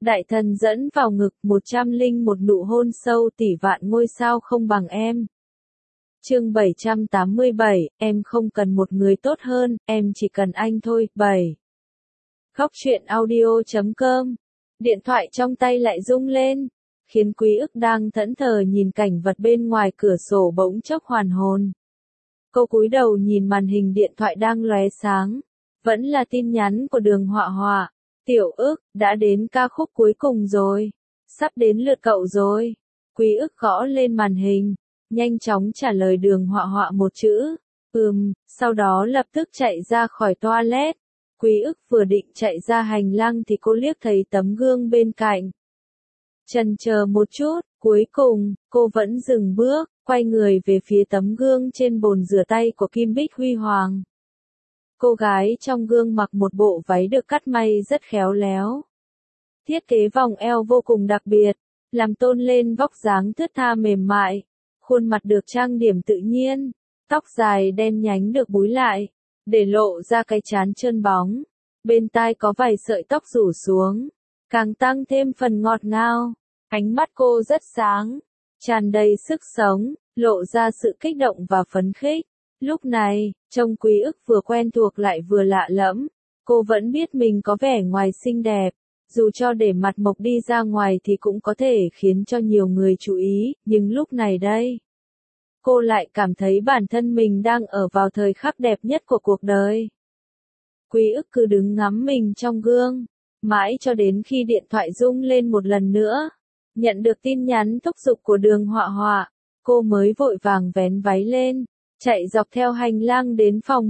Đại thần dẫn vào ngực 101 nụ hôn sâu tỷ vạn ngôi sao không bằng em. Chương 787, em không cần một người tốt hơn, em chỉ cần anh thôi. 7. Khóc chuyện audio.com. Điện thoại trong tay lại rung lên, khiến Quý Ức đang thẫn thờ nhìn cảnh vật bên ngoài cửa sổ bỗng chốc hoàn hồn. Cô cúi đầu nhìn màn hình điện thoại đang lóe sáng, vẫn là tin nhắn của Đường Họa Họa. Tiểu Ức, đã đến ca khúc cuối cùng rồi, sắp đến lượt cậu rồi. Quý Ức gõ lên màn hình, nhanh chóng trả lời Đường Họa Họa một chữ, sau đó lập tức chạy ra khỏi toilet. Quý Ức vừa định chạy ra hành lang thì cô liếc thấy tấm gương bên cạnh. Chần chờ một chút, cuối cùng, cô vẫn dừng bước, quay người về phía tấm gương trên bồn rửa tay của Kim Bích Huy Hoàng. Cô gái trong gương mặc một bộ váy được cắt may rất khéo léo. Thiết kế vòng eo vô cùng đặc biệt, làm tôn lên vóc dáng thướt tha mềm mại. Khuôn mặt được trang điểm tự nhiên, tóc dài đen nhánh được búi lại, để lộ ra cái trán trơn bóng. Bên tai có vài sợi tóc rủ xuống, càng tăng thêm phần ngọt ngào. Ánh mắt cô rất sáng, tràn đầy sức sống, lộ ra sự kích động và phấn khích. Lúc này, trông Quý Ức vừa quen thuộc lại vừa lạ lẫm. Cô vẫn biết mình có vẻ ngoài xinh đẹp, dù cho để mặt mộc đi ra ngoài thì cũng có thể khiến cho nhiều người chú ý, nhưng lúc này đây, cô lại cảm thấy bản thân mình đang ở vào thời khắc đẹp nhất của cuộc đời. Quý Ức cứ đứng ngắm mình trong gương, mãi cho đến khi điện thoại rung lên một lần nữa. Nhận được tin nhắn thúc giục của Đường Họa Họa, cô mới vội vàng vén váy lên, chạy dọc theo hành lang đến phòng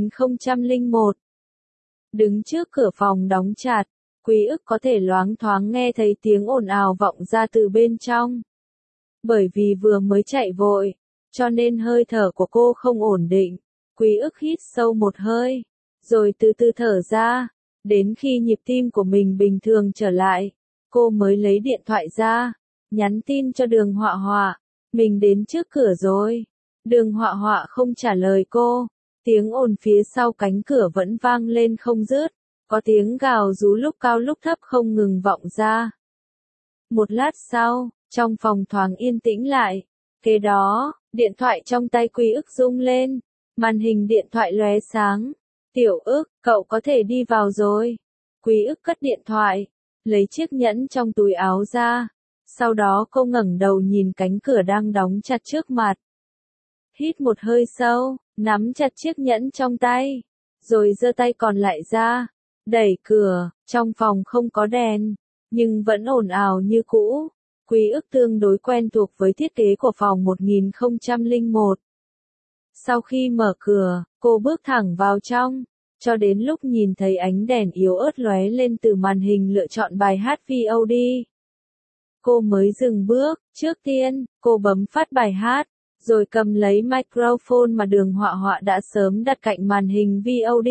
1001. Đứng trước cửa phòng đóng chặt, Quý Ức có thể loáng thoáng nghe thấy tiếng ồn ào vọng ra từ bên trong. Bởi vì vừa mới chạy vội, cho nên hơi thở của cô không ổn định. Quý Ức hít sâu một hơi, rồi từ từ thở ra, đến khi nhịp tim của mình bình thường trở lại, cô mới lấy điện thoại ra, nhắn tin cho Đường Họa Họa, mình đến trước cửa rồi. Đường Họa Họa không trả lời cô, tiếng ồn phía sau cánh cửa vẫn vang lên không dứt, có tiếng gào rú lúc cao lúc thấp không ngừng vọng ra. Một lát sau, trong phòng thoáng yên tĩnh lại, kế đó, điện thoại trong tay Quý Ức rung lên, màn hình điện thoại lóe sáng. Tiểu Ức, cậu có thể đi vào rồi. Quý Ức cất điện thoại, lấy chiếc nhẫn trong túi áo ra, sau đó cô ngẩng đầu nhìn cánh cửa đang đóng chặt trước mặt. Hít một hơi sâu, nắm chặt chiếc nhẫn trong tay, rồi giơ tay còn lại ra, đẩy cửa. Trong phòng không có đèn, nhưng vẫn ồn ào như cũ. Quý Ức tương đối quen thuộc với thiết kế của phòng 1001. Sau khi mở cửa, cô bước thẳng vào trong, cho đến lúc nhìn thấy ánh đèn yếu ớt lóe lên từ màn hình lựa chọn bài hát VOD. Cô mới dừng bước, trước tiên, cô bấm phát bài hát, rồi cầm lấy microphone mà Đường Họa Họa đã sớm đặt cạnh màn hình VOD.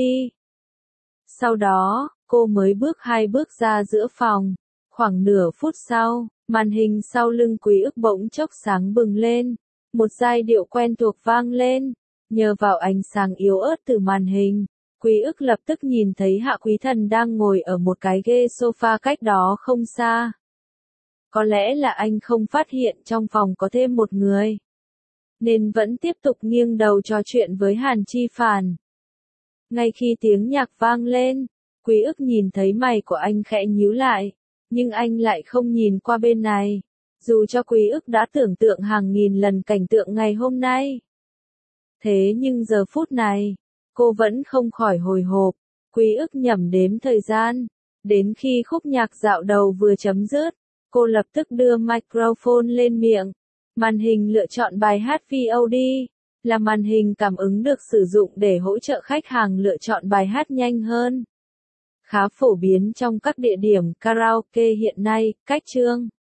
Sau đó, cô mới bước 2 bước ra giữa phòng. Khoảng nửa phút sau, màn hình sau lưng Quý Ức bỗng chốc sáng bừng lên. Một giai điệu quen thuộc vang lên. Nhờ vào ánh sáng yếu ớt từ màn hình, Quý Ức lập tức nhìn thấy Hạ Quý Thần đang ngồi ở một cái ghế sofa cách đó không xa. Có lẽ là anh không phát hiện trong phòng có thêm một người, nên vẫn tiếp tục nghiêng đầu trò chuyện với Hàn Chi Phản. Ngay khi tiếng nhạc vang lên, Quý Ức nhìn thấy mày của anh khẽ nhíu lại, nhưng anh lại không nhìn qua bên này, dù cho Quý Ức đã tưởng tượng hàng nghìn lần cảnh tượng ngày hôm nay. Thế nhưng giờ phút này, cô vẫn không khỏi hồi hộp. Quý Ức nhẩm đếm thời gian, đến khi khúc nhạc dạo đầu vừa chấm dứt, cô lập tức đưa microphone lên miệng. Màn hình lựa chọn bài hát VOD là màn hình cảm ứng được sử dụng để hỗ trợ khách hàng lựa chọn bài hát nhanh hơn. Khá phổ biến trong các địa điểm karaoke hiện nay. Cách chương